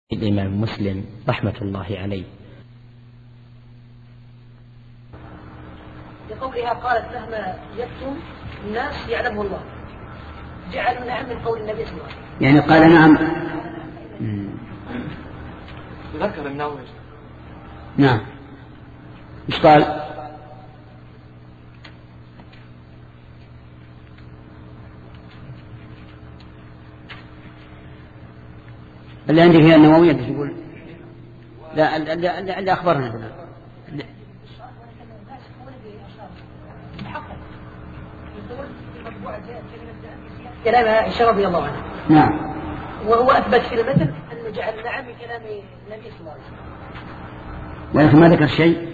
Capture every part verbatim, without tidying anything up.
الإمام مسلم رحمة الله عليه. لقولها قالت مهما يكتم الناس يعلمه الله، جعلوا نعم من قول النبي صلى الله عليه وسلم، يعني قال نعم. ذكر النووي. نعم. ايش قال؟ اللي عندي فيها النووي اللي تقول لا اللي, اللي أخبرنا بنا كلام عائشة رضي الله عنها. نعم. وهو أثبت في المثل أنه جعل نعم من كلام النبي صلى الله عليه وسلم، ولكن ما ذكر شيء.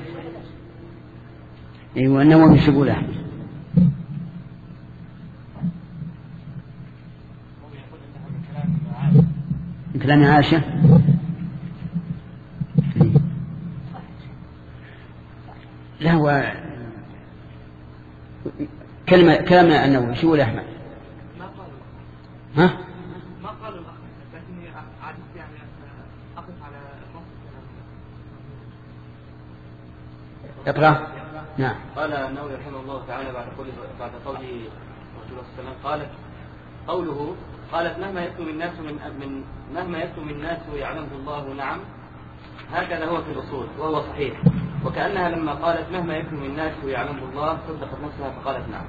أيوة النووي ايش يقول أحمد؟ من كلام عائشة. لا هو كلمة كلام النووي شو يقول أحمد؟ ما قالوا. ها؟ ما قالوا الأخ، لكني عادت يعني أقف على نص اقرأ. نعم. قال النووي رحمه الله تعالى بعد قوله بعد قوله رسول الله صلى الله عليه وسلم قالت قوله قالت مهما يكتم الناس من من مهما يكتم الناس يعلمه الله. نعم هكذا هو في الأصول وهو صحيح، وكأنها لما قالت مهما يكتم الناس يعلمه الله صدقت نفسها فقالت نعم.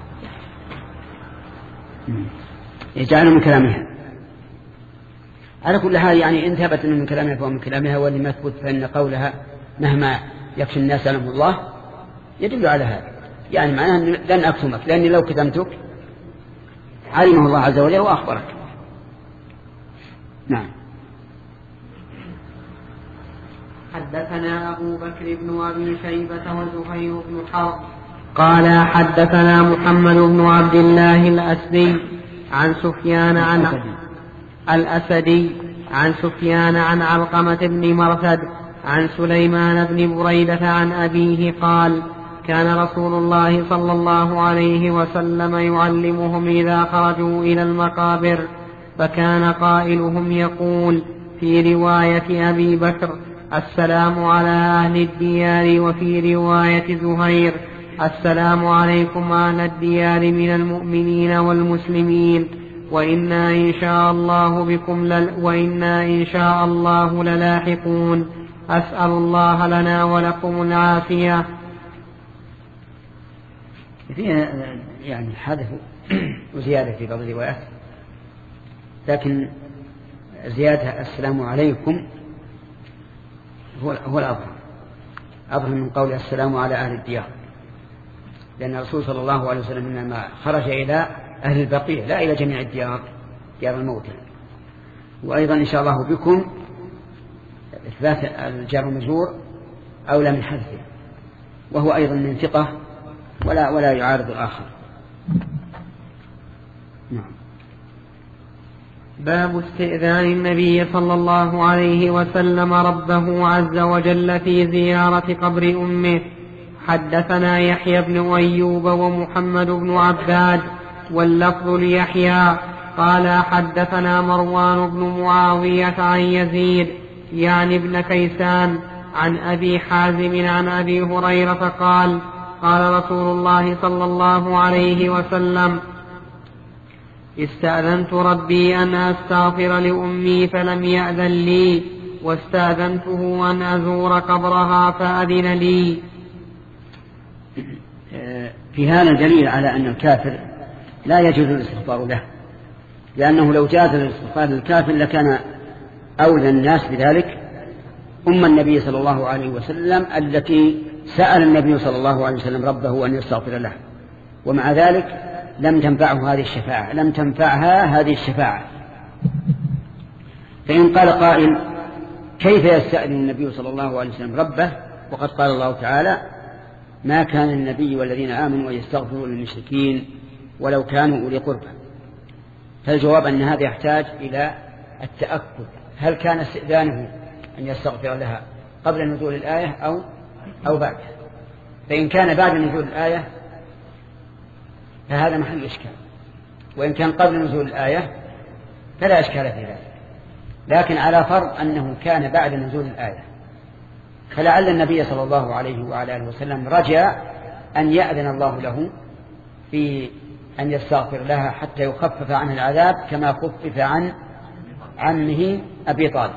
يجعل من كلامها على كل حال، يعني إن ثبت من كلامها فهو من كلامها، واللي ما ثبت فإن قولها مهما يكتم الناس يعلمه الله يدل على هذا، يعني معناه لن أكتمك، لأني لو كتمتك علمه الله عز وجل وأخبرك. نعم. حدثنا أبو بكر بن أبي شيبة وزهير بن حرب قال حدثنا محمد بن عبد الله الأسدي عن سفيان عن الأسدي عن سفيان عن علقمة بن مرثد عن سليمان بن بريدة عن أبيه قال كان رسول الله صلى الله عليه وسلم يعلمهم إذا خرجوا إلى المقابر، فكان قائلهم يقول في رواية أبي بكر السلام على أهل الديار، وفي رواية زهير السلام عليكم أهل الديار من المؤمنين والمسلمين، وإنا إن شاء الله بكم لل وإنا إن شاء الله للاحقون، أسأل الله لنا ولكم العافية. فيها يعني حدث وزيادة في بعض الروايات، لكن زيادة السلام عليكم هو هو الأظهر أظهر من قول السلام على أهل الديار، لأن الرسول صلى الله عليه وسلم إنما خرج إلى أهل البقيع لا إلى جميع الديار ديار الموتى. وأيضا إن شاء الله بكم إثبات الجار والمجرور أولى من حذفه، وهو أيضا من ثقة ولا ولا يعارض الآخر. نعم. باب استئذان النبي صلى الله عليه وسلم ربه عز وجل في زيارة قبر أمه. حدثنا يحيى بن أيوب ومحمد بن عباد واللفظ ليحيى قال حدثنا مروان بن معاوية عن يزيد يعني ابن كيسان عن أبي حازم عن أبي هريرة قال قال رسول الله صلى الله عليه وسلم استأذنت ربي أن أستغفر لأمي فلم يأذن لي، واستأذنته أن أزور قبرها فأذن لي. في هذا دليل على أن الكافر لا يجوز الاستغفار له، لأنه لو جاز الاستغفار للكافر لكان أولى الناس بذلك أم النبي صلى الله عليه وسلم التي سأل النبي صلى الله عليه وسلم ربه أن يستغفر له، ومع ذلك لم تنفعه هذه الشفاعة لم تنفعها هذه الشفاعة. فإن قال قائل كيف يستأذن النبي صلى الله عليه وسلم ربه وقد قال الله تعالى ما كان النبي والذين آمنوا أن يستغفروا للمشركين ولو كانوا أولي قربى، فالجواب أن هذا يحتاج إلى التأكد هل كان استئذانه أن يستغفر لها قبل نزول الآية أو أو بعد. فإن كان بعد نزول الآية فهذا محل إشكال، وإن كان قبل نزول الآية فلا إشكال في ذلك. لكن على فرض أنه كان بعد نزول الآية، فلعل النبي صلى الله عليه وعلى آله وسلم رجى أن يأذن الله له في أن يستغفر لها حتى يخفف عنه العذاب كما خفف عن عمه أبي طالب.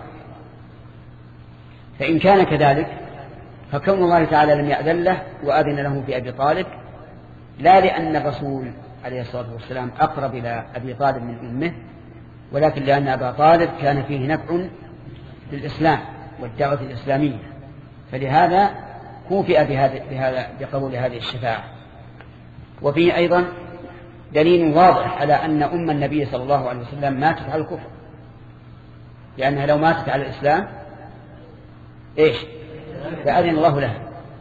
فإن كان كذلك فكون الله تعالى لم يأذن له وأذن له في أبي طالب لا لأن الرسول عليه الصلاة والسلام أقرب إلى أبي طالب من أمه، ولكن لأن أبا طالب كان فيه نفع للإسلام والدعوة الإسلامية، فلهذا كوفئ بهذا بقبول هذه الشفاعة. وفيه أيضا دليل واضح على أن أم النبي صلى الله عليه وسلم ماتت على الكفر، لأنها لو ماتت على الإسلام إيش فأذن الله لها.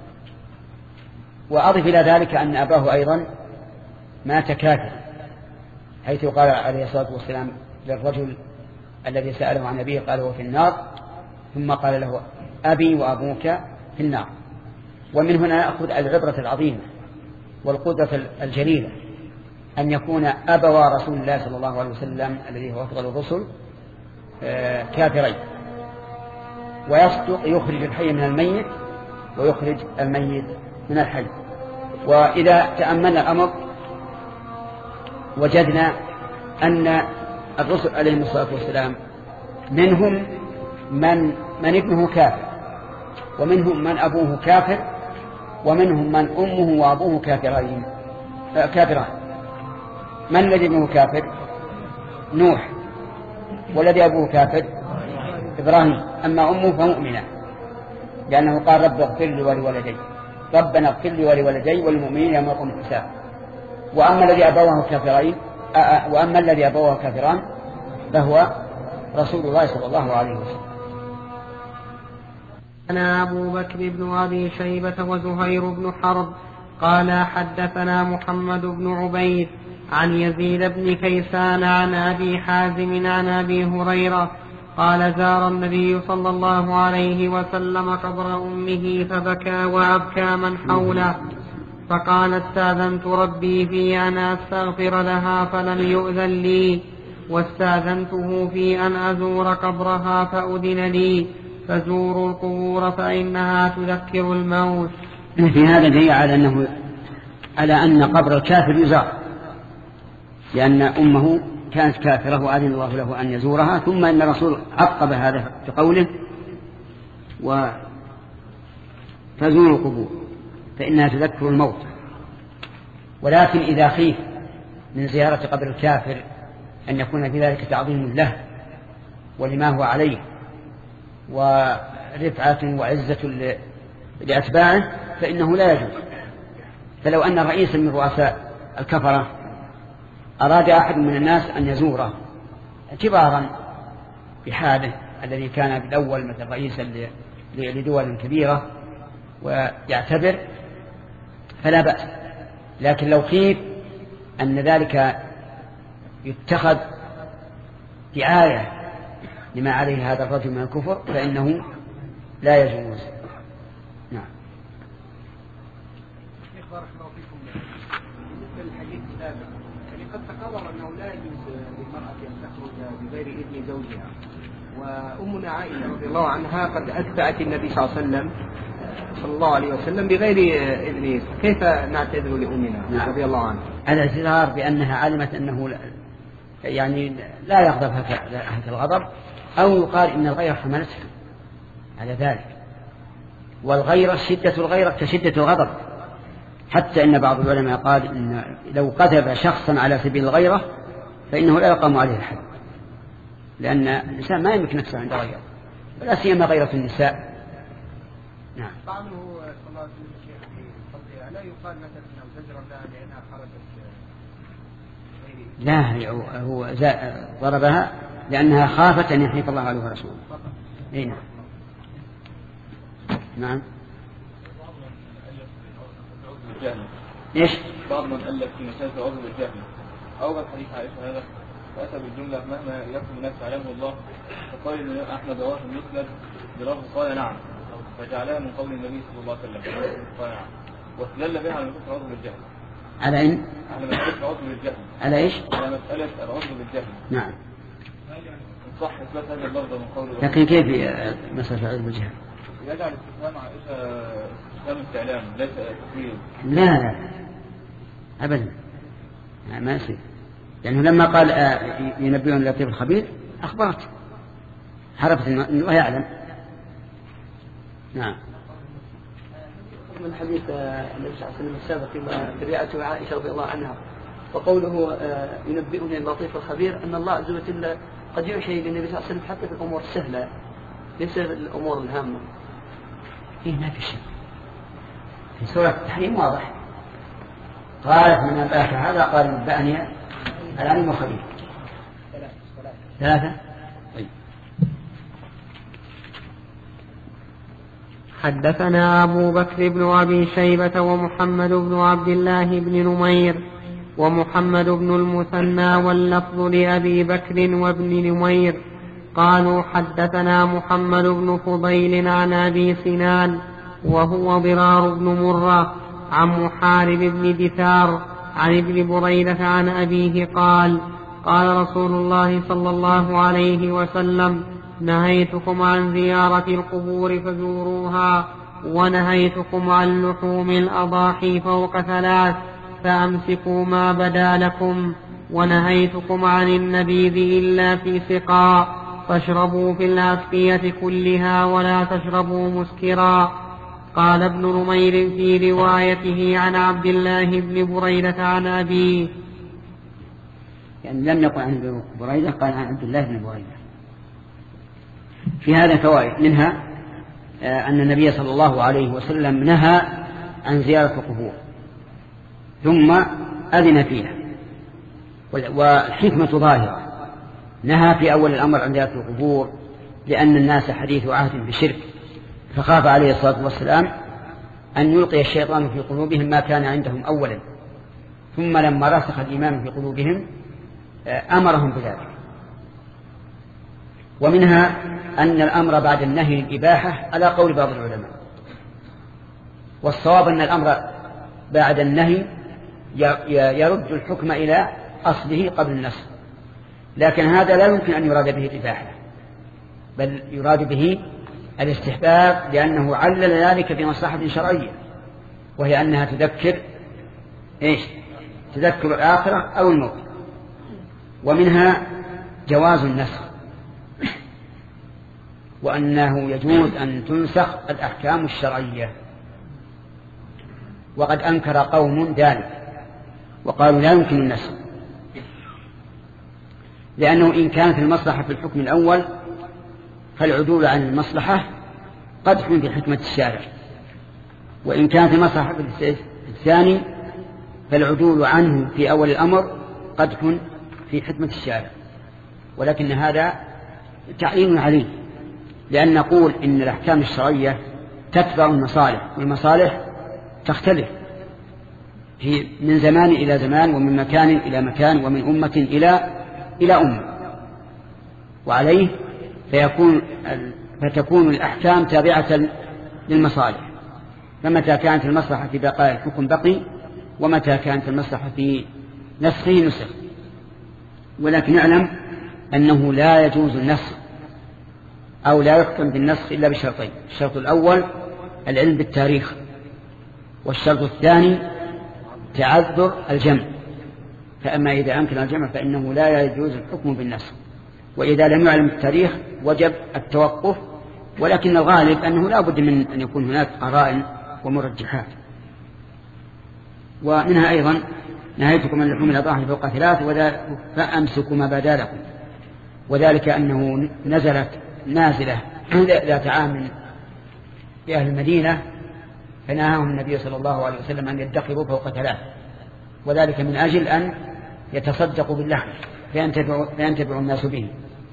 وأضف إلى ذلك أن أباه أيضا مات كافر، حيث قال عليه الصلاة والسلام للرجل الذي سأله عن أبيه قال هو في النار، ثم قال له أبي وأبوك في النار. ومن هنا نأخذ العبرة العظيمة والقدرة الجليلة أن يكون أبوا رسول الله صلى الله عليه وسلم الذي هو أفضل الرسل كافرين، ويصدق يخرج الحي من الميت ويخرج الميت من الحي. وإذا تأملنا الأمر وجدنا أن الرسل عليهم الصلاة والسلام منهم من من ابنه كافر، ومنهم من أبوه كافر، ومنهم من أمه وأبوه كافرين كافران. من الذي ابنه كافر؟ نوح. والذي أبوه كافر؟ إبراهيم. أما أمه فمؤمنة، لأنه قال رب اغفر لي ولوالدي، ربنا اغفر لي ولوالدي والمؤمنين يوم يقوم الحساب. وأما الذي أبوه كافرين وأما الذي أبوه كافران فهو رسول الله صلى الله عليه وسلم. أنا أبو بكر بن أبي شيبة وزهير بن حرب قال حدثنا محمد بن عبيد عن يزيد بن كيسان عن أبي حازم عن أبي هريرة قال زار النبي صلى الله عليه وسلم قبر أمه فبكى وأبكى من حوله، فقال استاذنت ربي في أن أستغفر لها فلم يؤذن لي، واستاذنته في أن أزور قبرها فأذن لي، فزوروا القبور فإنها تذكر الموت. في هذا دليل على أنه على أن قبر الكافر يزار، لأن أمه كانت كافرة وأذن الله له أن يزورها. ثم أن الرسول عقب هذا بقوله و فزوروا القبور فإنها تذكر الموت. ولكن إذا خيف من زيارة قبر الكافر أن يكون في ذلك تعظيم له ولما هو عليه ورفعة وعزة لأتباعه فإنه لا يجوز. فلو أن رئيسا من رؤساء الكفرة أراد أحد من الناس أن يزوره اعتبارا بحاله الذي كان بالأول مثل رئيسا لدول كبيرة ويعتبر فلا بأس، لكن لو خيف أن ذلك يتخذ دعاية لما عليه هذا الرجل من الكفر فإنه لا يجوز. نعم. شيخ بارك الله فيكم، بالنسبة للحديث السابق يعني قد تقرر أنه لا يجوز للمرأة أن تخرج بغير إذن زوجها، وأمنا عائشة رضي الله عنها قد أتبعت النبي صلى الله عليه وسلم صلى الله عليه وسلم بغير إذنه، كيف نعتذر لأمنا رضي الله عنها؟ الاعتذار بأنها علمت أنه لا يعني لا يغضب هذا الغضب، أو يقال إن الغيرة حملتها على ذلك، والغيرة شدة الغيرة كشدة الغضب، حتى إن بعض العلماء قال إن لو قذف شخصا على سبيل الغيرة فإنه لا يقام عليه الحد، لأن الإنسان ما يملك نفسه عند غيره، ولا سيما غيرة النساء. نعم. بعضه صلى الله عليه وسلم لا يقال مثلا أو زجر لها لأنها خرجت لا، هو ضربها لأنها خافت أن يحيف الله عليه ورسوله. أي نعم. نعم. إيش؟ بعض من ألف في مسألة العذر بالجهل أول حديث عائشة هذا وأتى بالجملة مهما يكتم الناس علمه الله، فقال إن أحمد رواه المسند براه قال نعم، فجعلها من قول النبي صلى الله عليه وسلم قال نعم، واستدل بها على مسألة العذر بالجهل. على إن؟ على مسألة العذر بالجهل. على إيش؟ على مسألة العذر بالجهل. نعم. صح إثبات هذا اللفظ من قوله. لكن كيف مسألة علم الجهل؟ يجعل الاستفهام استفهام استعلام ليس تقرير. لا لا أبدا ما يصير، لأنه لما قال ينبئون اللطيف الخبير أخبرت عرفت أنه يعلم. نعم. من حديث النبي صلى الله عليه وسلم السابق فيما تبعته عائشة رضي الله عنها وقوله ينبئني اللطيف الخبير، أن الله عز وجل قد يعشي للنبي صلى الله عليه وسلم حتى في الأمور السهلة ليس في الأمور الهامة. إيه ما في شيء في سورة التحريم واضح، قالت من أنبأك هذا قال نبأني العليم الخبير. ثلاثة. طيب. حدثنا أبو بكر بن أبي شيبة ومحمد بن عبد الله بن نمير ومحمد بن المثنى واللفظ لأبي بكر وابن نمير قالوا حدثنا محمد بن فضيل عن أبي سنان وهو ضرار بن مرة عن محارب بن دثار عن ابن بريدة عن أبيه قال قال رسول الله صلى الله عليه وسلم نهيتكم عن زيارة القبور فزوروها ونهيتكم عن لحوم الأضاحي فوق ثلاث فأمسكوا ما بدا لكم ونهيتكم عن النبيذ إلا في سقاء فاشربوا في الأسقية كلها ولا تشربوا مسكرا. قال ابن نمير في روايته عن عبد الله بن بريدة عن أبيه، يعني لم يقل عن ابن بريدة قال عن عبد الله بن بريدة. في هذا فوائد، منها أن النبي صلى الله عليه وسلم نهى عن زيارة القبور ثم أذن فيها، والحكمة ظاهرة. نهى في أول الأمر عن زيارة القبور لأن الناس حديث عهد بشرك، فخاف عليه الصلاة والسلام أن يلقي الشيطان في قلوبهم ما كان عندهم أولا، ثم لما رسخ الإيمان في قلوبهم أمرهم بذلك. ومنها أن الأمر بعد النهي الإباحة على قول بعض العلماء، والصواب أن الأمر بعد النهي يرد الحكم إلى أصله قبل النسخ، لكن هذا لا يمكن أن يراد به الإباحة، بل يراد به الاستحباب، لأنه علل ذلك بمصلحة شرعية، وهي أنها تذكر إيش؟ تذكر الآخرة أو الموت. ومنها جواز النسخ، وأنه يجوز أن تنسخ الأحكام الشرعية. وقد أنكر قوم ذلك وقالوا لا يمكن النسخ، لأنه إن كانت المصلحة في الحكم الأول فالعدول عن المصلحة قدح في حكمة الشارع، وإن كانت المصلحة في الثاني فالعدول عنه في أول الأمر قدح في حكمة الشارع. ولكن هذا تعيين عليه، لأن نقول إن الأحكام الشرعية تتبع المصالح، والمصالح تختلف في من زمان إلى زمان، ومن مكان إلى مكان، ومن أمة إلى إلى أمة، وعليه فيكون فتكون الأحكام تابعة للمصالح، فمتى كانت المصلحة في بقاء الحكم بقي، ومتى كانت المصلحة في نسخه نسخ. ولكن نعلم أنه لا يجوز النسخ أو لا يحكم بالنسخ إلا بشرطين: الشرط الأول العلم بالتاريخ، والشرط الثاني تعذر الجمع. فأما إذا أمكن الجمع فإنه لا يجوز الحكم بالنسخ، وإذا لم يعلم التاريخ وجب التوقف، ولكن الغالب أنه لا بد من أن يكون هناك قرائن ومرجحات. ومنها أيضا نهيتكم عن لحوم الأضاحي فوق ثلاث فأمسكوا ما بدا لكم، وذلك أنه نزلت نازلة ذات عام بأهل المدينة فنهاهم النبي صلى الله عليه وسلم أن يدخروا فوق ثلاث، وذلك من أجل أن يتصدقوا باللحم فينتفع, فينتفع الناس به.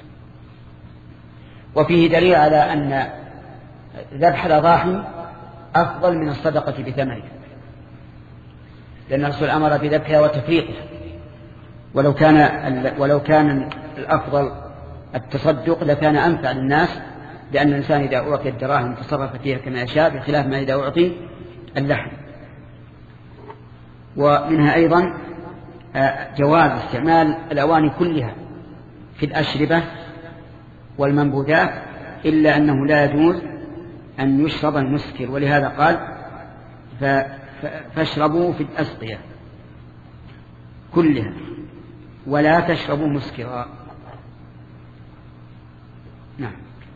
وفيه دليل على أن ذبح الأضاحي أفضل من الصدقة بثمنها، لأن الرسول أمر بذبحها وتفريقها، ولو كان ولو كان الأفضل التصدق لكان أنفع للناس، لأن الإنسان إذا أعطي الدراهم تصرف فيها كما يشاء، بخلاف ما إذا أعطي اللحم. ومنها أيضا جواز استعمال الأواني كلها في الأشربة والمنبوذات، إلا أنه لا يجوز أن يشرب المسكر، ولهذا قال فاشربوا في الأسقية كلها ولا تشربوا مسكرا. نعم.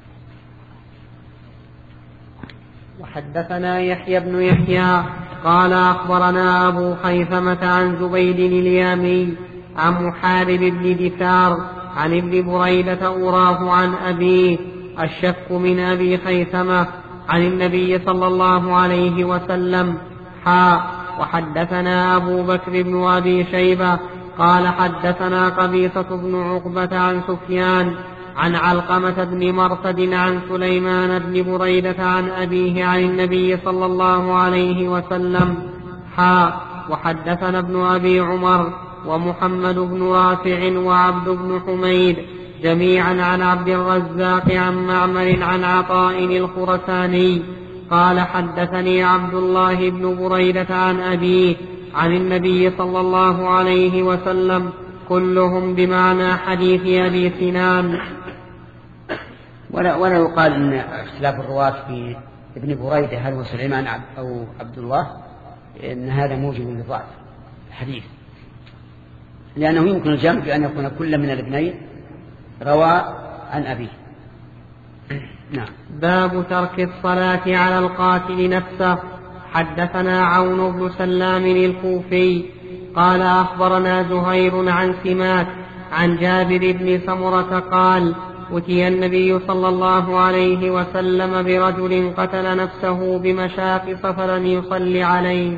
وحدثنا يحيى بن يحيى قال أخبرنا أبو خيثمة عن زبيد اليامي عن محارب بن دثار عن ابن بريدة أوراه عن أبيه الشك من أبي خيثمة عن النبي صلى الله عليه وسلم حا. وحدثنا أبو بكر بن أبي شيبة قال حدثنا قبيصة بن عقبة عن سفيان عن علقمة بن مرثد عن سليمان بن بريدة عن أبيه عن النبي صلى الله عليه وسلم حا. وحدثنا ابن أبي عمر ومحمد بن رافع وعبد بن حميد جميعا عن عبد الرزاق عن معمر عن عطاء الخرساني قال حدثني عبد الله بن بريدة عن أبيه عن النبي صلى الله عليه وسلم كلهم بمعنى حديث أبي سنان. ولا, ولا يقال أن اختلاف الرواة في ابن بريدة هل هو سليمان أو عبد الله إن هذا موجب لضعف الحديث، لأنه يمكن الجمع بأن يكون كل من الابنين روى عن أبيه. نعم. باب ترك الصلاة على القاتل نفسه. حدثنا عون بن سلام الكوفي قال أخبرنا زهير عن سماك عن جابر بن سمرة قال أتي النبي صلى الله عليه وسلم برجل قتل نفسه بمشاقص فلم يصلي عليه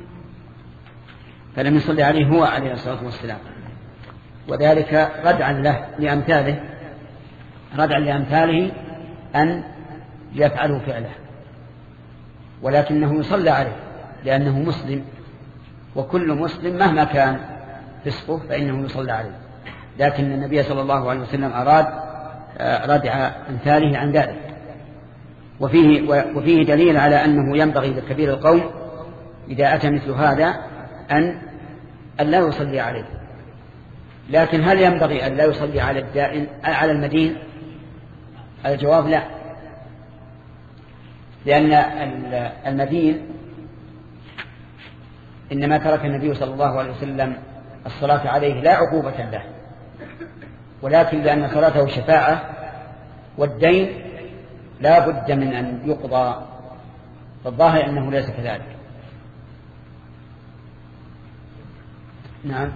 فلم يصلي عليه هو عليه الصلاة والسلام، وذلك ردعا له لأمثاله ردعا لأمثاله أن يفعلوا فعله، ولكنه يصلى عليه لأنه مسلم، وكل مسلم مهما كان فسقه فإنه يصلى عليه، لكن النبي صلى الله عليه وسلم أراد ردع أمثاله عن ذلك. وفيه, وفيه دليل على أنه ينبغي لكبير القوم إذا أتى مثل هذا أن أن لا يصلي عليه. لكن هل ينبغي أن لا يصلي على الدائن على المدين؟ الجواب لا، لأن المدين إنما ترك النبي صلى الله عليه وسلم الصلاة عليه لا عقوبة له، ولكن لأن صلاته شفاعة، والدين لا بد من أن يقضى، فالظاهر أنه ليس كذلك. نعم.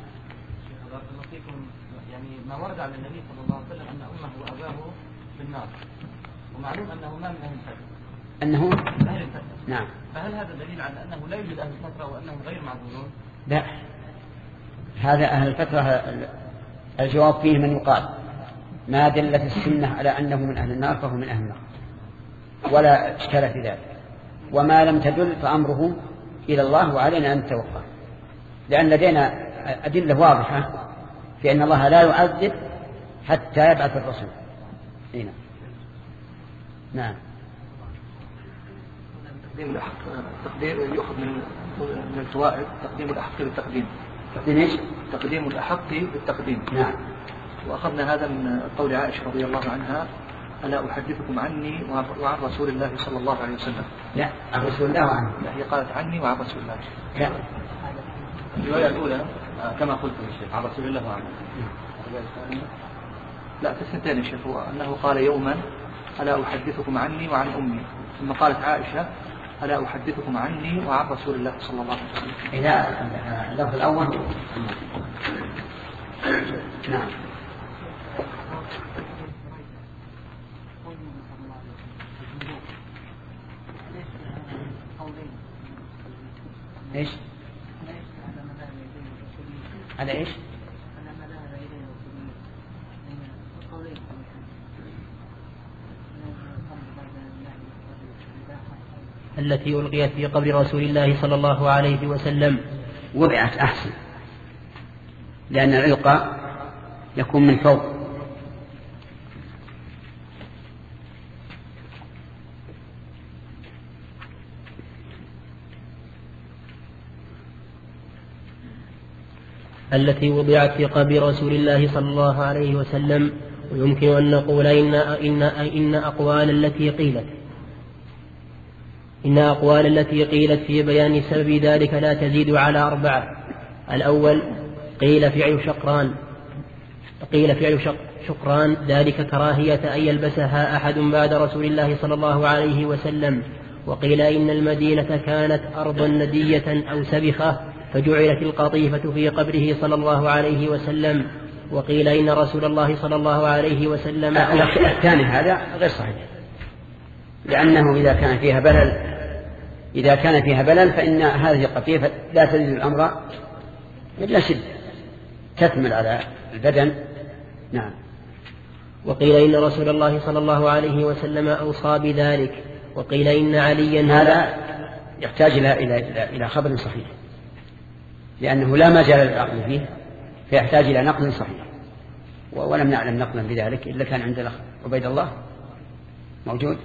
يعني ما ورد على النبي صلى الله عليه وسلم أن أمه وأباه في النار، ومعلوم أنه ما من أهل الفترة أنه أهل الفترة. نعم. فهل هذا دليل على أنه لا يوجد أهل الفترة وأنهم غير معذورون؟ لا، هذا أهل الفترة الجواب فيه من يقال ما دلت السنة على أنه من أهل النار فهو من أهل النار، ولا إشكال في ذلك. وما لم تدل فأمره إلى الله، وعلينا أن نتوقع، لأن لدينا أدلة واضحة في أن الله لا يعذب حتى يبعث الرسول. هنا. نعم. تقديم الأحق تقديم يأخذ من من الفوائد تقديم الأحق بالتقديم. تقديم إيش؟ تقديم الأحق بالتقديم. نعم. وأخذنا هذا من قول عائشة رضي الله عنها: ألا أحدثكم عني وعن رسول الله صلى الله عليه وسلم. لا، عن رسول الله وعنه. لا، هي قالت عني وعن رسول الله. لا، الرواية الأولى كما قلت يا شيخ عن رسول الله وعنه. لا، في السنتين يا شيخ، هو أنه قال يوما: ألا أحدثكم عني وعن أمي، ثم قالت عائشة: ألا أحدثكم عني وعن رسول الله صلى الله عليه وسلم. إذا اللفظ الأول. نعم. إيش؟ على إيش؟ التي ألقيت في قبر رسول الله صلى الله عليه وسلم وضعت أحسن، لأن الإلقاء يكون من فوق. التي وضعت في قبر رسول الله صلى الله عليه وسلم. ويمكن أن نقول إن, إن, إن أقوال التي قيلت إن أقوال التي قيلت في بيان سبب ذلك لا تزيد على أربعة. الأول قيل فعل شقران قيل فعل شق شقران ذلك كراهية أن يلبسها أحد بعد رسول الله صلى الله عليه وسلم. وقيل إن المدينة كانت أرضا ندية أو سبخة فجعلت القطيفة في قبره صلى الله عليه وسلم. وقيل إن رسول الله صلى الله عليه وسلم الثاني هذا غير صحيح، لأنه إذا كان فيها بلل إذا كان فيها بلل فإن هذه القطيفة لا تزيد الأمر إلا شدة تثمل على البدن. نعم. وقيل إن رسول الله صلى الله عليه وسلم أوصى بذلك. وقيل إن عليا هذا يحتاج إلى إلى إلى خبر صحيح، لأنه لا مجال للعقل فيه، فيحتاج إلى نقل صحيح، ولم نعلم نقلا بذلك إلا كان عند عبيد الله موجود.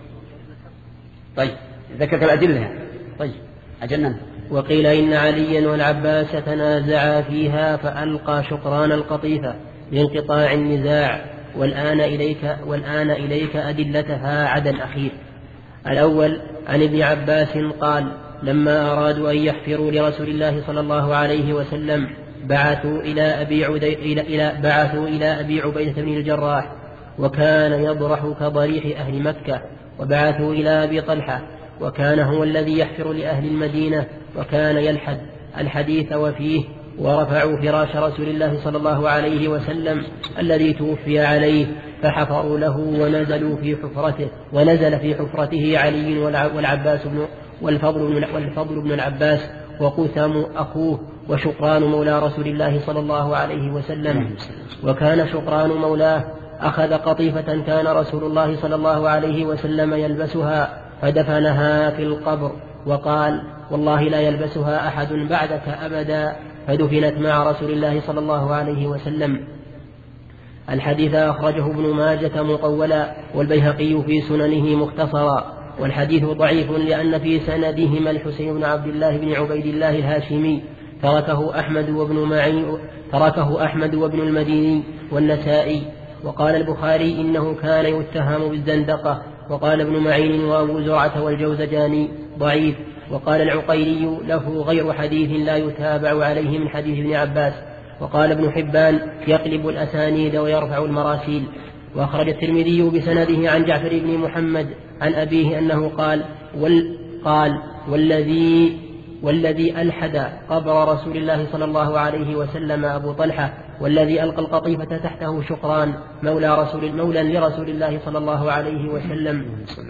طيب ذكرت الأدلة. طيب أجلنا. وقيل إن عليا والعباس تنازعا فيها فألقى شقران القطيفة لانقطاع النزاع. والآن إليك, والآن إليك أدلتها عدا الأخير. الأول عن ابن عباس قال لما أرادوا أن يحفروا لرسول الله صلى الله عليه وسلم بعثوا إلى أبي, عدي... إلى... إلى... بعثوا إلى أبي عبيدة بن الجراح وكان يضرح كضريح أهل مكة، وبعثوا إلى أبي طلحة وكان هو الذي يحفر لأهل المدينة وكان يلحد الحديث وفيه، ورفعوا فراش رسول الله صلى الله عليه وسلم الذي توفي عليه فحفروا له ونزلوا في حفرته ونزل في حفرته علي والعباس بن والفضل بن, والفضل بن العباس وقثم أخوه وشقران مولى رسول الله صلى الله عليه وسلم. وكان شقران مولاه أخذ قطيفة كان رسول الله صلى الله عليه وسلم يلبسها فدفنها في القبر وقال والله لا يلبسها أحد بعدك أبدا، فدفنت مع رسول الله صلى الله عليه وسلم. الحديث أخرجه ابن ماجة مطولا والبيهقي في سننه مختصرا، والحديث ضعيف لأن في سندهما الحسين بن عبد الله بن عبيد الله الهاشمي تركه أحمد وابن معين تركه أحمد وابن المديني والنسائي. وقال البخاري إنه كان يتهم بالزندقة. وقال ابن معين وأبو زرعة والجوزجاني ضعيف. وقال العقيلي له غير حديث لا يتابع عليه من حديث ابن عباس. وقال ابن حبان يقلب الأسانيد ويرفع المراسيل. وأخرج الترمذي بسنده عن جعفر بن محمد عن أبيه أنه قال وال قال والذي والذي ألحد قبر رسول الله صلى الله عليه وسلم أبو طلحة، والذي ألقى القطيفة تحته شقران مولى رسول مولى لرسول الله صلى الله عليه وسلم.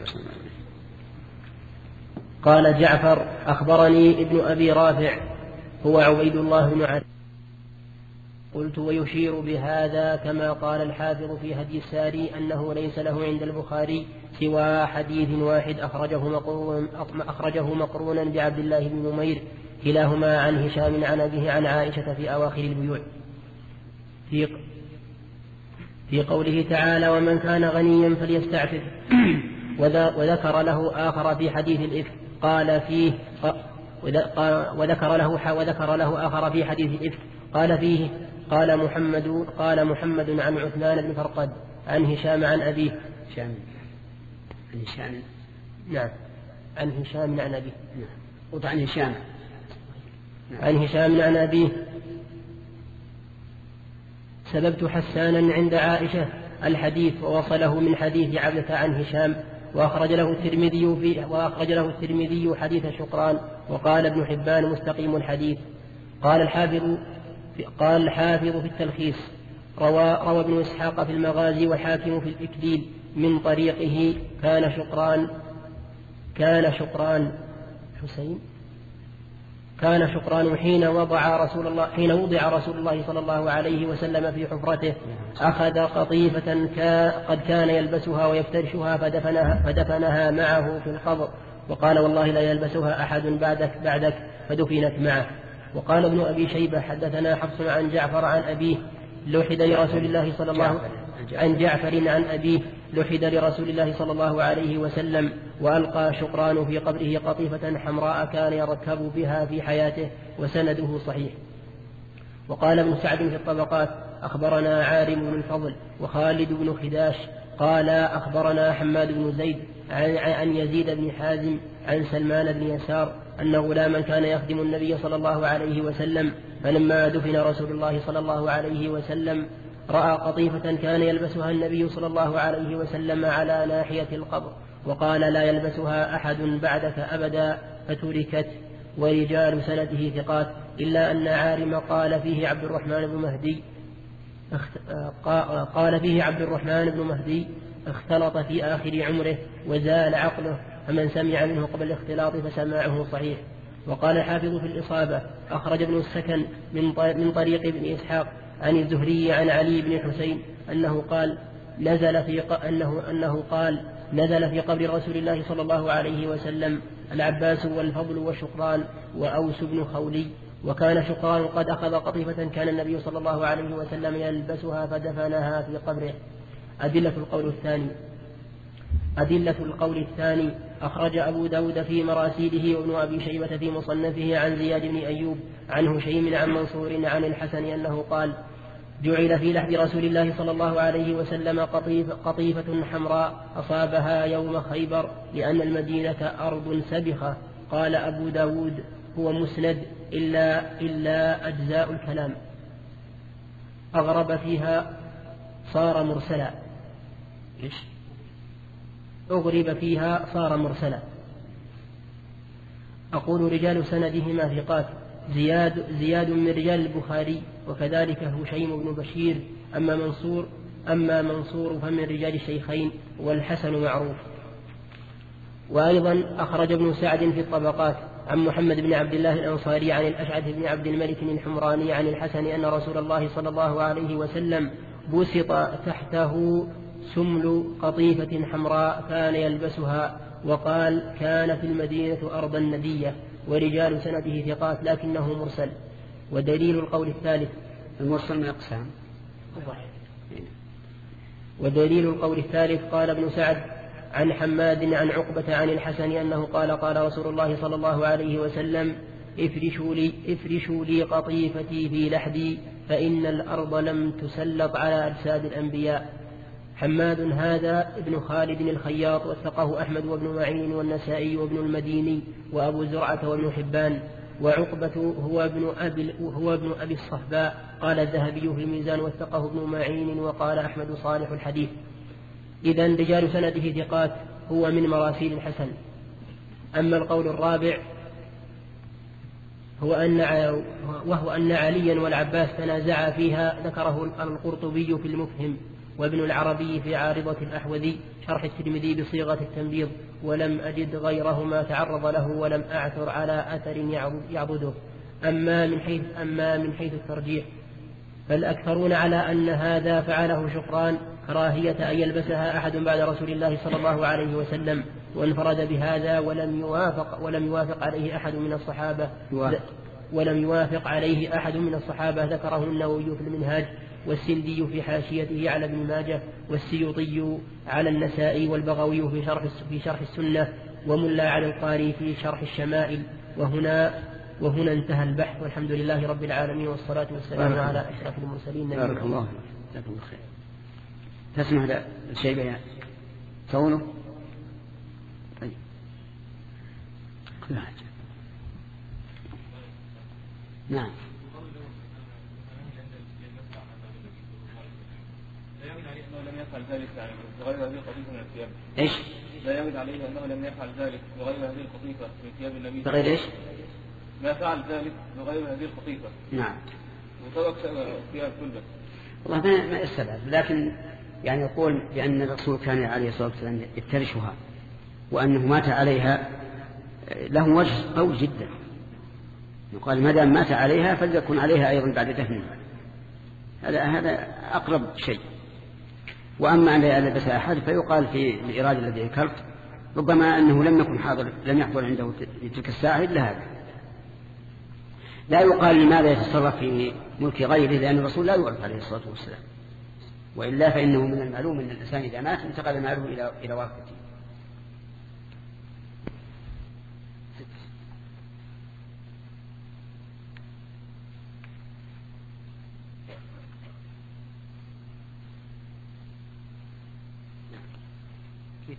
قال جعفر أخبرني ابن أبي رافع هو عبيد الله بن عبد. قلت ويشير بهذا كما قال الحافظ في هدي الساري أنه ليس له عند البخاري سوى حديث واحد أخرجه مقرون أخرجه مقرونا بعبد الله بن نمير كلاهما عن هشام عن أبيه عن عائشة في أواخر البيوع في في قوله تعالى ومن كان غنيا فليستعفف. وذكر له آخر في حديث الإفك قال فيه وذكر له وذكر له آخر في حديث الإفك قال فيه قال محمد قال محمد عن عثمان بن فرقد عن هشام عن أبيه هشام عن هشام نعم عن هشام عن أبيه قلت عن هشام عن هشام عن أبيه سببت حسانا عند عائشة الحديث ووصله من حديث عبدة عن هشام. وأخرج له الترمذي في وأخرج له الترمذي حديث شقران. وقال ابن حبان مستقيم الحديث. قال الحافظ في قال الحافظ في التلخيص روى روى ابن إسحاق في المغازي والحاكم في الإكليل من طريقه كان شقران كان شقران حسين كان شقران حين وضع رسول الله حين وضع رسول الله صلى الله عليه وسلم في حفرته أخذ قطيفة قد كان يلبسها ويفترشها فدفنها, فدفنها معه في القبر وقال والله لا يلبسها أحد بعدك بعدك فدفنت معه. وقال ابن أبي شيبة حدثنا حفص عن جعفر عن أبيه لحد لرسول الله صلى الله عن جعفر عن أبيه لحد لرسول الله صلى الله عليه وسلم وألقى شقران في قبره قطيفة حمراء كان يركب بها في حياته وسنده صحيح. وقال ابن سعد في الطبقات أخبرنا عارم بن الفضل وخالد بن خداش قال أخبرنا حماد بن زيد عن يزيد بن حازم عن سلمان بن يسار أن غلاما كان يخدم النبي صلى الله عليه وسلم، فلما دفن رسول الله صلى الله عليه وسلم رأى قطيفة كان يلبسها النبي صلى الله عليه وسلم على ناحية القبر، وقال لا يلبسها أحد بعدك أبدا، فتركت. ورجال سنده ثقات، إلا أن عارم قال فيه عبد الرحمن بن مهدي قال فيه عبد الرحمن بن مهدي اختلط في آخر عمره وزال عقله، فمن سمع منه قبل الاختلاط فسماعه صحيح. وقال الحافظ في الإصابة أخرج ابن السكن من طريق ابن إسحاق عن الزهري عن علي بن حسين أنه قال نزل في أنه أنه قال نزل في قبر رسول الله صلى الله عليه وسلم العباس والفضل وشقران وأوس بن خولي، وكان شقران قد أخذ قطيفة كان النبي صلى الله عليه وسلم يلبسها فدفنها في قبره. أدلة القول الثاني أدلة القول الثاني أخرج أبو داود في مراسيله وابن أبي شيبة في مصنفه عن زياد بن أيوب عن هشيم عن منصور عن الحسن أنه قال جعل في لحد رسول الله صلى الله عليه وسلم قطيف قطيفة حمراء أصابها يوم خيبر لأن المدينة أرض سبخة. قال أبو داود هو مسند إلا, إلا أجزاء الكلام أغرب فيها صار مرسلا. إيش؟ أغرب فيها صار مرسلا. أقول رجال سندهما ثقات، زياد, زياد من رجال البخاري، وكذلك هشيم بن بشير. أما منصور أما منصور فمن رجال الشيخين، والحسن معروف. وأيضا أخرج ابن سعد في الطبقات عن محمد بن عبد الله الأنصاري عن الأشعث بن عبد الملك الحمراني عن الحسن أن رسول الله صلى الله عليه وسلم بسط تحته سمل قطيفة حمراء كان يلبسها، وقال كان في المدينة أرضا ندية. ورجال سنده ثقات لكنه مرسل. ودليل القول الثالث المرسل من أقسام. ودليل القول الثالث قال ابن سعد عن حماد عن عقبة عن الحسن أنه قال قال رسول الله صلى الله عليه وسلم افرشوا لي, افرشوا لي قطيفتي في لحدي فإن الأرض لم تسلط على أجساد الأنبياء. حماد هذا ابن خالد الخياط، وثقه أحمد وابن معين والنسائي وابن المديني وأبو زرعة وابن حبان. وعقبة هو ابن أبي, هو ابن أبي الصهباء، قال الذهبي في الميزان وثقه ابن معين، وقال أحمد صالح الحديث. إذن رجال سنده ثقات، هو من مراسيل الحسن. أما القول الرابع هو أن وهو أن عليا والعباس تنازعا فيها، ذكره القرطبي في المفهم وابن العربي في عارضة الأحوذي شرح الترمذي بصيغة التنبيض، ولم أجد غيرهما تعرض له ولم أعثر على أثر يعبده. أما من حيث أما من حيث الترجيح فالأكثرون على أن هذا فعله شقران كراهية أن يلبسها أحد بعد رسول الله صلى الله عليه وسلم، وانفرد بهذا ولم يوافق ولم يوافق عليه أحد من الصحابة ولم يوافق عليه أحد من الصحابة ذكره النووي في المنهاج، والسندي في حاشيته على ابن ماجه، والسيوطي على النسائي، والبغوي في شرح في شرح السنة، وملا على القاري في شرح الشمائل. وهنا وهنا انتهى البحث، والحمد لله رب العالمين، والصلاة والسلام على أشرف المرسلين. بارك الله فيك. خير. تسمح للشيء بيان صونه؟ طيب. كل حاجة. نعم. لا يرد عليه أنه لم يفعل ذلك بغير هذه القطيفة من الثياب. إيش؟ لا يرد عليه أنه لم يفعل ذلك بغير هذه القطيفة من ثياب النبي. بغير إيش؟ ما فعل ذلك بغير هذه القطيفة. نعم. وترك ثياب تلبس. والله ما ما السبب، لكن يعني يقول بأن الرسول كان عليه الصلاة والسلام يفترشها وأنه مات عليها له وجه قوي جدا. يقال ما دام مات عليها فليكن عليها أيضا بعد دفنها. هذا هذا أقرب شيء. وأما أن لا يلبس أحد فيقال في الإيراد الذي ذكرت ربما أنه لم يكن حاضر لم يحضر عنده تلك الساعة إلا هذا. لا يقال لماذا يتصرف في ملك غيره، لأن الرسول لا يورث عليه الصلاة والسلام، وإلا فإنه من المعلوم أن الإنسان إذا مات انتقل ماله إلى إلى ورثته.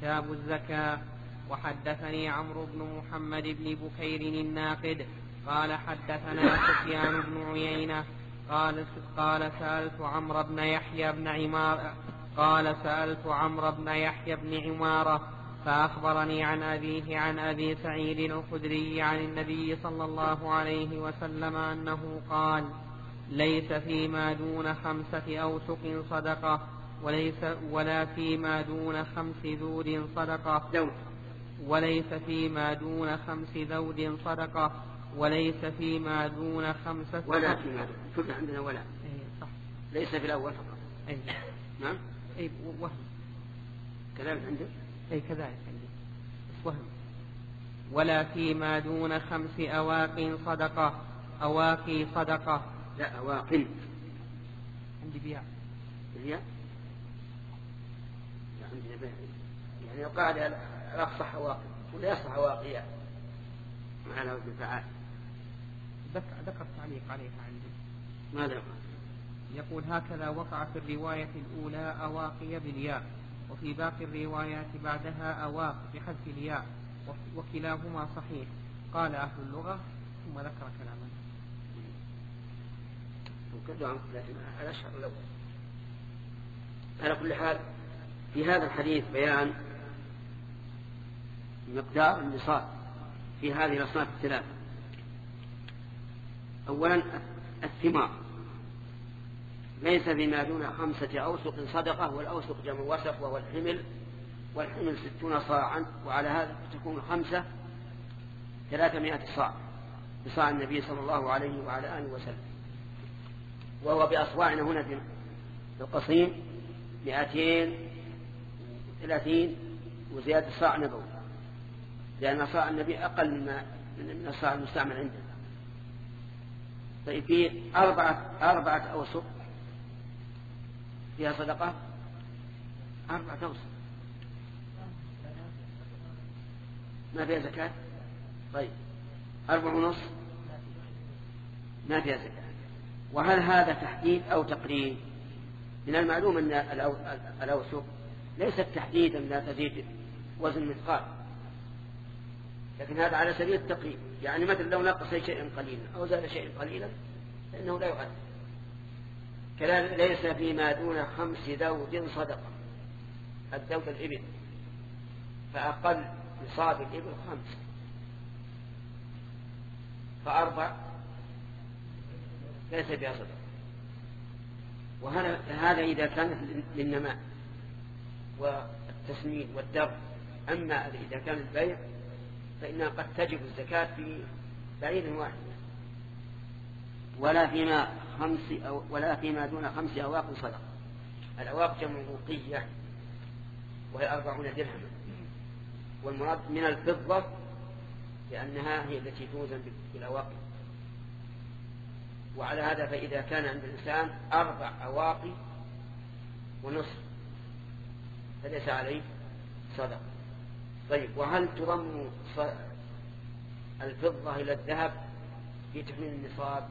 كتاب الزكاة. وحدثني عمرو بن محمد بن بكير الناقد قال حدثنا سفيان بن عيينة قال قال سألت عمرو بن يحيى بن عمارة قال سألت عمرو بن يحيى بن عمارة فأخبرني عن أبيه عن أبي سعيد الخدري عن النبي صلى الله عليه وسلم أنه قال: ليس فيما دون خمسة أوسق صدقة وليس ولا فيما دون خمس ذود صدقة وليس فيما دون خمس ذود صدقة وليس فيما دون خمسة ولا فيما دون شوف عندنا ولا أي صح ليس في الأول فقط. أي نعم أي وهم كذلك عندك أي كذلك عندي وهم. ولا فيما دون خمس أواق صدقة أواقي صدقة لا أواقي عندي بيع بيع عندنا بيع يعني القاعدة الأفصح أواقي ولا يصح أواقي على وزن فعال. ذكر تعليق عليها عندي. ماذا يقول: هكذا وقع في الرواية الأولى أواقي بالياء وفي باقي الروايات بعدها أواق بحذف الياء وكلاهما صحيح. قال أهل اللغة ثم ذكر كلاما وكلهم لكن على الشهر الأول. على كل حال في هذا الحديث بيان مقدار النصاب في هذه الأصناف الثلاثة. أولا الثمار ليس بما دون خمسة أوسق صدقة، والأوسق جمع وسق وهو الحمل، والحمل ستون صاعا، وعلى هذا تكون خمسة ثلاثمائة صاع بصاع النبي صلى الله عليه وعلى آله وسلم، وهو بأصواعنا هنا في القصيم مئتين وثلاثين وزيادة صاع نبوي، لأن صاع النبي أقل من الصاع المستعمل عندنا. طيب في أربعة, أربعة أوسق فيها صدقة، أربعة أوسق ما فيها زكاة. طيب أربع ونص ما فيها زكاة. وهل هذا تحديد أو تقريب؟ من المعلوم أن الأوسق ليست تحديدا لا تزيد وزن مثقال، لكن هذا على سبيل التقريب، يعني مثل لو نقص شيئا قليلا أو زاد شيئا قليلا فإنه لا يؤثر. كذلك ليس فيما دون خمس ذود صدقة، الذود الإبل، فأقل نصاب الإبل خمس، فأربع ليس فيها صدقة. وهذا إذا كانت للنماء والتسمين والدر. أما إذا كان البيع فإنها قد تجب الزكاة في بعير واحد. ولا فيما خمس أو ولا فيما دون خمس أواق صدقة. الأواق جمع وقية وهي أربعون درهما، والمراد من الفضة لأنها هي التي توزن بالأواق. وعلى هذا فإذا كان عند الإنسان أربع أواقي ونصف فليس عليه صدقة. طيب وهل تضم الفضة إلى الذهب في تحميل النصاب؟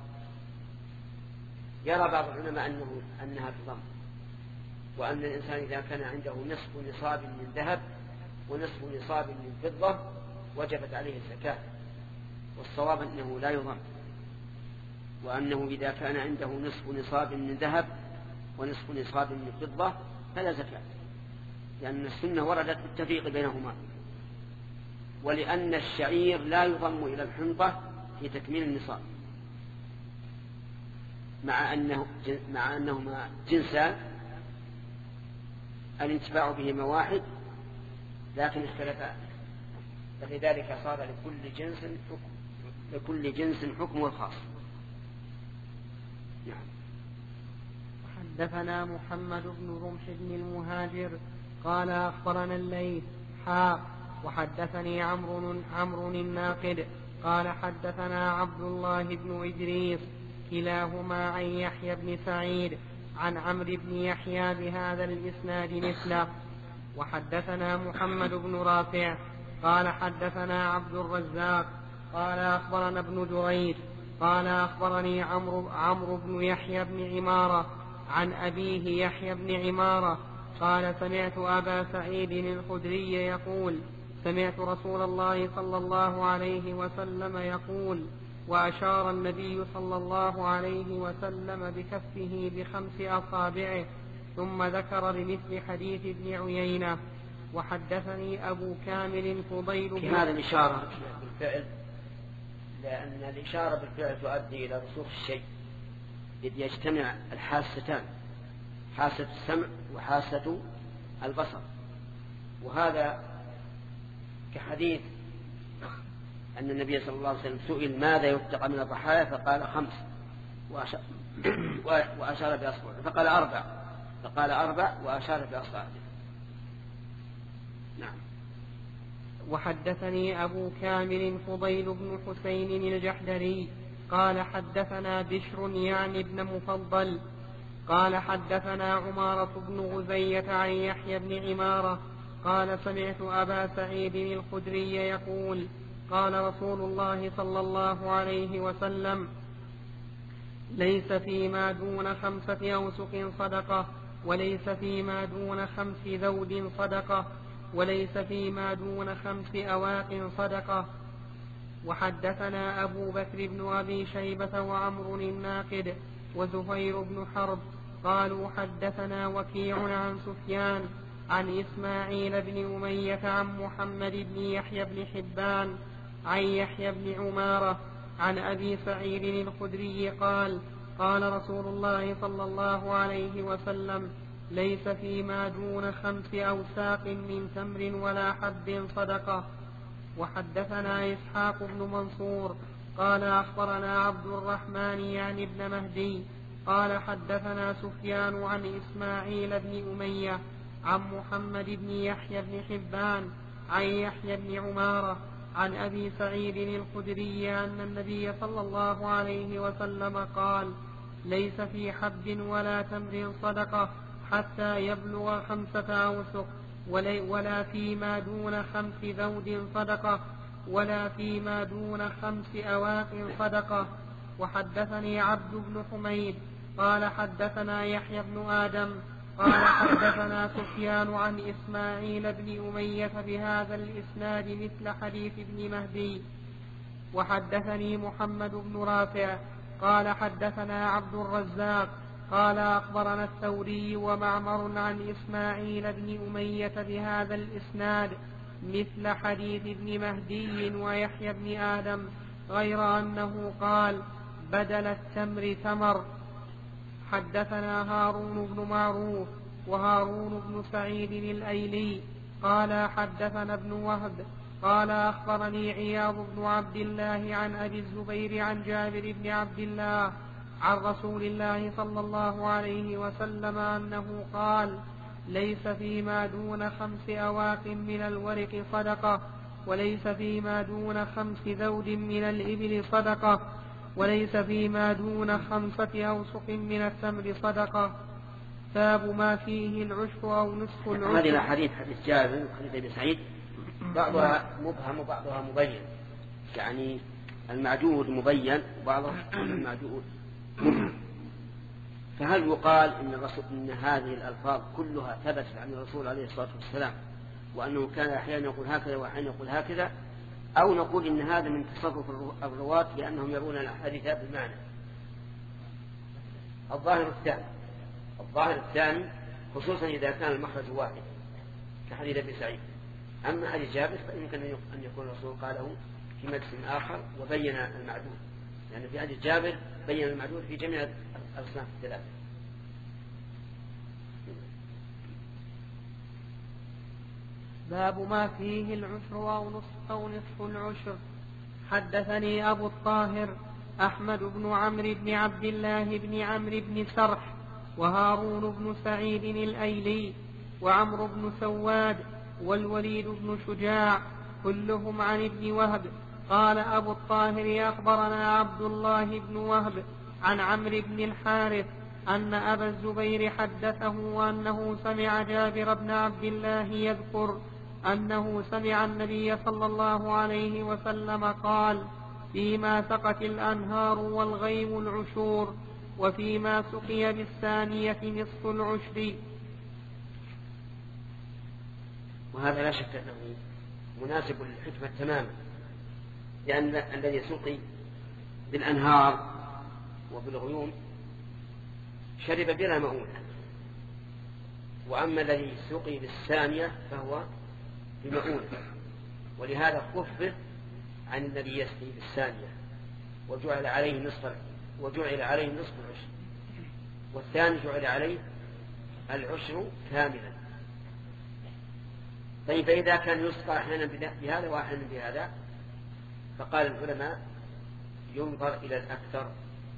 يرى بعض العلماء أنه أنها تضم، وأن الإنسان إذا كان عنده نصف نصاب من ذهب ونصف نصاب من فضة وجبت عليه الزكاة. والصواب أنه لا يضم، وأنه إذا كان عنده نصف نصاب من ذهب ونصف نصاب من فضة فلا زكاة، لأن السنة وردت بالتفريق بينهما. ولأن الشعير لا يضم إلى الحنطة في تكميل النصاب، مع أنه مع أنهما جنسان الانتفاع بهما واحد لكن اختلفا، فلذلك صار لكل جنس حكم لكل جنس حكم الخاص. نعم. حدثنا محمد بن رمح بن المهاجر قال أخبرنا الليث حاء وحدثني عمرو عمرو الناقد قال حدثنا عبد الله بن إدريس كلاهما عن يحيى بن سعيد عن عمرو بن يحيى بهذا الإسناد مثله. وحدثنا محمد بن رافع قال حدثنا عبد الرزاق قال أخبرنا ابن جريج قال أخبرني عمرو عمرو بن يحيى بن عمارة عن أبيه يحيى بن عمارة قال سمعت أبا سعيد الخدري يقول سمعت رسول الله صلى الله عليه وسلم يقول وأشار النبي صلى الله عليه وسلم بكفه بخمس أصابعه ثم ذكر بمثل حديث ابن عيينة. وحدثني أبو كامل فضيل في هذا الإشارة بالفعل، لأن الإشارة بالفعل تؤدي إلى رسوخ الشيء إذ يجتمع الحاستان، حاسة السمع وحاسة البصر، وهذا كحديث أن النبي صلى الله عليه وسلم سئل ماذا يتقى من الضحايا فقال خمس وأشار بأصبعه، فقال أربع فقال أربع وأشار بأصبعه. نعم. وحدثني أبو كامل فضيل بن حسين الجحدري قال حدثنا بشر يعني ابن مفضل قال حدثنا عمارة بن غزية عن يحيى بن عمارة قال سمعت أبا سعيد الخدري يقول قال رسول الله صلى الله عليه وسلم ليس فيما دون خمسة أوسق صدقة وليس فيما دون خمس ذود صدقة وليس فيما دون خمس أواق صدقة. وحدثنا أبو بكر بن أبي شيبة وعمر الناقد وزهير بن حرب قالوا حدثنا وكيع عن سفيان عن إسماعيل بن أمية عن محمد بن يحيى بن حبان عن يحيى بن عمارة عن أبي سعيد الخدري قال قال رسول الله صلى الله عليه وسلم ليس فيما دون خمس أوساق من تمر ولا حب صدقة. وحدثنا إسحاق بن منصور قال أخبرنا عبد الرحمن يعني ابن مهدي قال حدثنا سفيان عن إسماعيل بن أمية عن محمد بن يحيى بن حبان عن يحيى بن عمارة عن أبي سعيد الخدري أن النبي صلى الله عليه وسلم قال ليس في حب ولا تمر صدقة حتى يبلغ خمسة أوسق ولا فيما دون خمس ذود صدقة ولا فيما دون خمس أواق صدقة. وحدثني عبد بن حميد قال حدثنا يحيى بن آدم قال حدثنا سفيان عن إسماعيل بن أمية بهذا الإسناد مثل حديث ابن مهدي. وحدثني محمد بن رافع قال حدثنا عبد الرزاق قال أخبرنا الثوري ومعمر عن إسماعيل بن أمية بهذا الإسناد مثل حديث ابن مهدي ويحيى بن آدم غير أنه قال بدل التمر تمر. حدثنا هارون بن معروف وهارون بن سعيد الأيلي قال حدثنا ابن وهب قال أخبرني عياض بن عبد الله عن أبي الزبير عن جابر بن عبد الله عن رسول الله صلى الله عليه وسلم أنه قال ليس فيما دون خمس أواق من الورق صدقة وليس فيما دون خمس ذود من الإبل صدقة وليس فيما دون خمسة أوسق من التمر صدقة. باب ما فيه العشر أو نصف العشر. هذه الأحاديث حديث جابر وحديث أبي سعيد بعضها مبهم وبعضها مبين، يعني المعدود مبين وبعضها المعدود مبهم. فهل يقال إن, الرسول إن هذه الألفاظ كلها ثبتت عن الرسول عليه الصلاة والسلام وأنه كان أحيانا يقول هكذا وأحيانا يقول هكذا، أو نقول إن هذا من تصرف الرواة لأنهم يرون الأحاديث بالمعنى؟ الظاهر الثاني الظاهر الثاني خصوصا إذا كان المخرج واحد كحديث أبي سعيد. أما حديث جابر فيمكن أن يكون الرسول قاله في مجلس آخر وبين المعدود، يعني في حديث جابر بين المعدود في جميع الأصناف الثلاثة. باب ما فيه العشر أو نصف أو نصف العشر. حدثني أبو الطاهر أحمد بن عمرو بن عبد الله بن عمرو بن سرح وهارون بن سعيد الأيلي وعمرو بن سواد والوليد بن شجاع كلهم عن ابن وهب. قال أبو الطاهر أخبرنا عبد الله بن وهب عن عمرو بن الحارث أن أبا الزبير حدثه أنه سمع جابر بن عبد الله يذكر أنه سمع النبي صلى الله عليه وسلم قال فيما سقت الأنهار والغيم العشور وفيما سقي بالثانية نصف العشر. وهذا لا شك أنه مناسب للحكمة تماما، لأن الذي سقي بالأنهار وبالغيوم شرب بلا مؤونة، وأما الذي سقي بالثانية فهو بمؤونة، ولهذا خفف عن الذي يسقي بالثانية وجعل عليه نصف وجعل عليه نصف العشر، والثاني جعل عليه العشر كاملا. طيب فإذا كان يسقى أحيانا بهذا وأحيانا بهذا، فقال العلماء ينظر إلى الأكثر،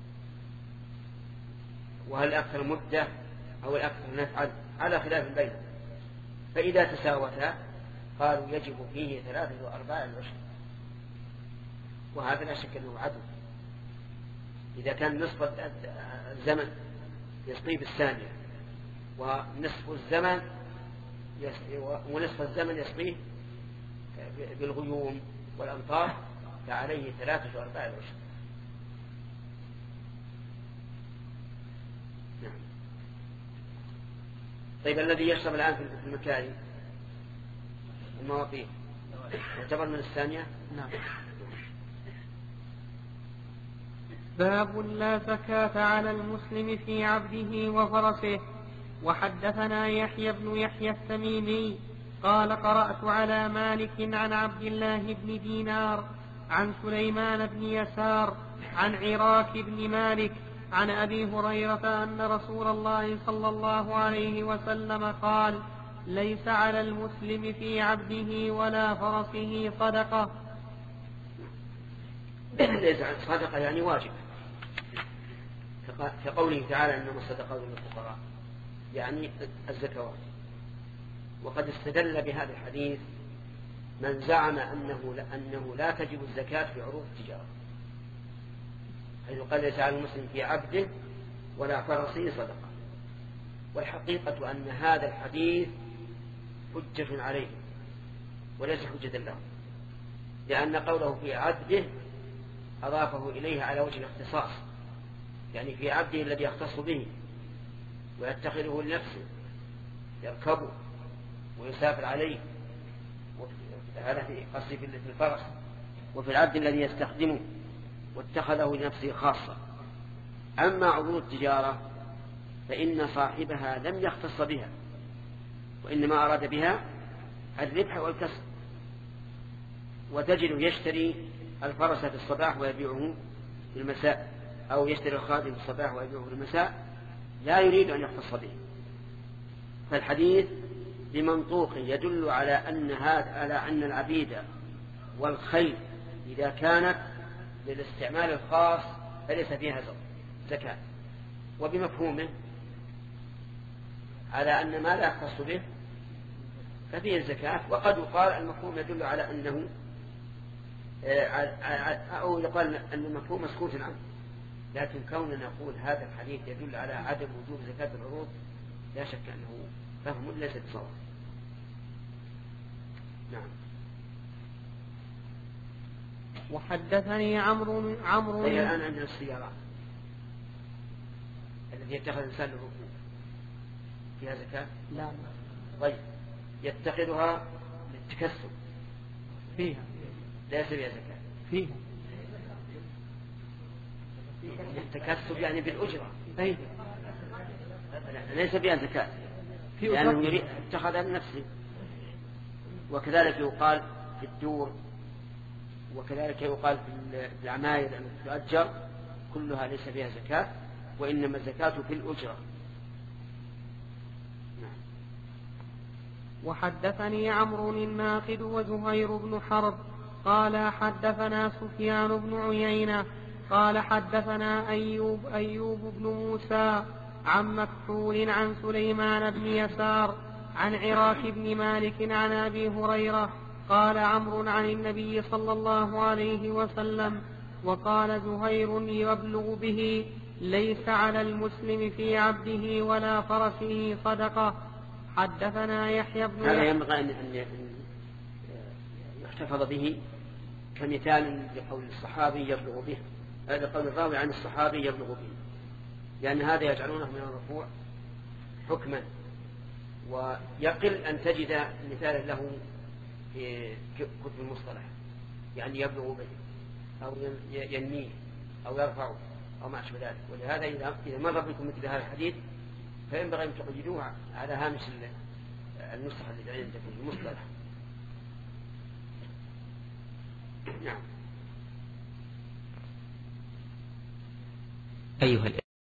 وهل الأكثر مدة أو الأكثر نفعل على خلاف بينهم، فإذا تساوتا قالوا يجب فيه ثلاثة وأرباع العشر، وهذا لا شك أنه عدل. إذا كان نصف الزمن يسقي بالثانية ونصف الزمن ونصف الزمن يسقيه بالغيوم والأمطار فعليه ثلاثة وأرباع العشر. نعم. طيب الذي يشرب الآن في المكاري المواقيت يعتبر من الثانية؟ نعم. باب لا زكاة على المسلم في عبده وفرسه. وحدثنا يحيى بن يحيى التميمي قال قرأت على مالك عن عبد الله بن دينار عن سليمان بن يسار عن عراك بن مالك عن أبي هريرة أن رسول الله صلى الله عليه وسلم قال ليس على المسلم في عبده ولا فرسه صدقة. ليس صدقة يعني واجب، كقوله تعالى إنما الصدقات للفقراء يعني الزكوات. وقد استدل بهذا الحديث من زعم أنه, أنه لا تجب الزكاة في عروض التجارة، حيث قال ليس على المسلم في عبده ولا فرسه صدقة. والحقيقة أن هذا الحديث حجة عليه وليس حجة له، لأن قوله في عبده أضافه إليه على وجه الاختصاص، يعني في عبده الذي يختص به ويتخذه لنفسه يركبه ويسافر عليه، هذا في قصد في الفرس، وفي العبد الذي يستخدمه واتخذه لنفسه خاصة. أما عروض التجارة فإن صاحبها لم يختص بها، وإنما أراد بها الربح والكسب، وتجد يشتري الفرس في الصباح ويبيعه في المساء، أو يشتري الخادم في الصباح ويبيعه في المساء، لا يريد أن يختص به. فالحديث بمنطوق يدل على أن هذا على أن العبيد والخيل إذا كانت للاستعمال الخاص فليس فيها زكاة، وبمفهومه على أن ما لا يختص به ففيه الزكاة. وقد يقال المفهوم يدل على أنه أو يقال أن المفهوم مسكوت عنه، لكن كوننا نقول هذا الحديث يدل على عدم وجوب زكاة العروض لا شك أنه فهم ليس بصواب. نعم. وحدثني عمرو عمرو طيب الآن عندنا السيارات التي يتخذ الإنسان للركوب فيها زكاة؟ لا. طيب يتخذها للتكسب فيها ليس فيها زكاة؟ فيها التكسب يعني بالأجرة. أيه. ليس فيها زكاة لأنه يريد اتخذها لنفسه. وكذلك يقال في الدور، وكذلك يقال في العماير التي تؤجر، كلها ليس فيها زكاة، وإنما الزكاة في الأجرة. نعم. وحدثني عمرو الناقد وزهير بن حرب قال حدثنا سفيان بن عيينة قال حدثنا أيوب أيوب بن موسى عن مكحول عن سليمان بن يسار عن عراك بن مالك عن أبي هريرة قال عمرو عن النبي صلى الله عليه وسلم وقال زهير يبلغ به ليس على المسلم في عبده ولا فرسه صدقة. حدثنا يحيى بن هذا ينبغي أن يحتفظ به كمثال لقول الصحابي يبلغ به، هذا قول الراوي عن الصحابي يبلغ به، لأن هذا يجعلونه من الرفوع حكما، ويقل أن تجد مثالا له في كتب المصطلح، يعني يبلغ به أو ينميه أو يرفعه أو ما أشبه ذلك. ولهذا إذا مر بكم مثل هذا الحديث فينبغي أن تقيدوه على هامش النسخة التي عندكم في المصطلح. نعم. أيها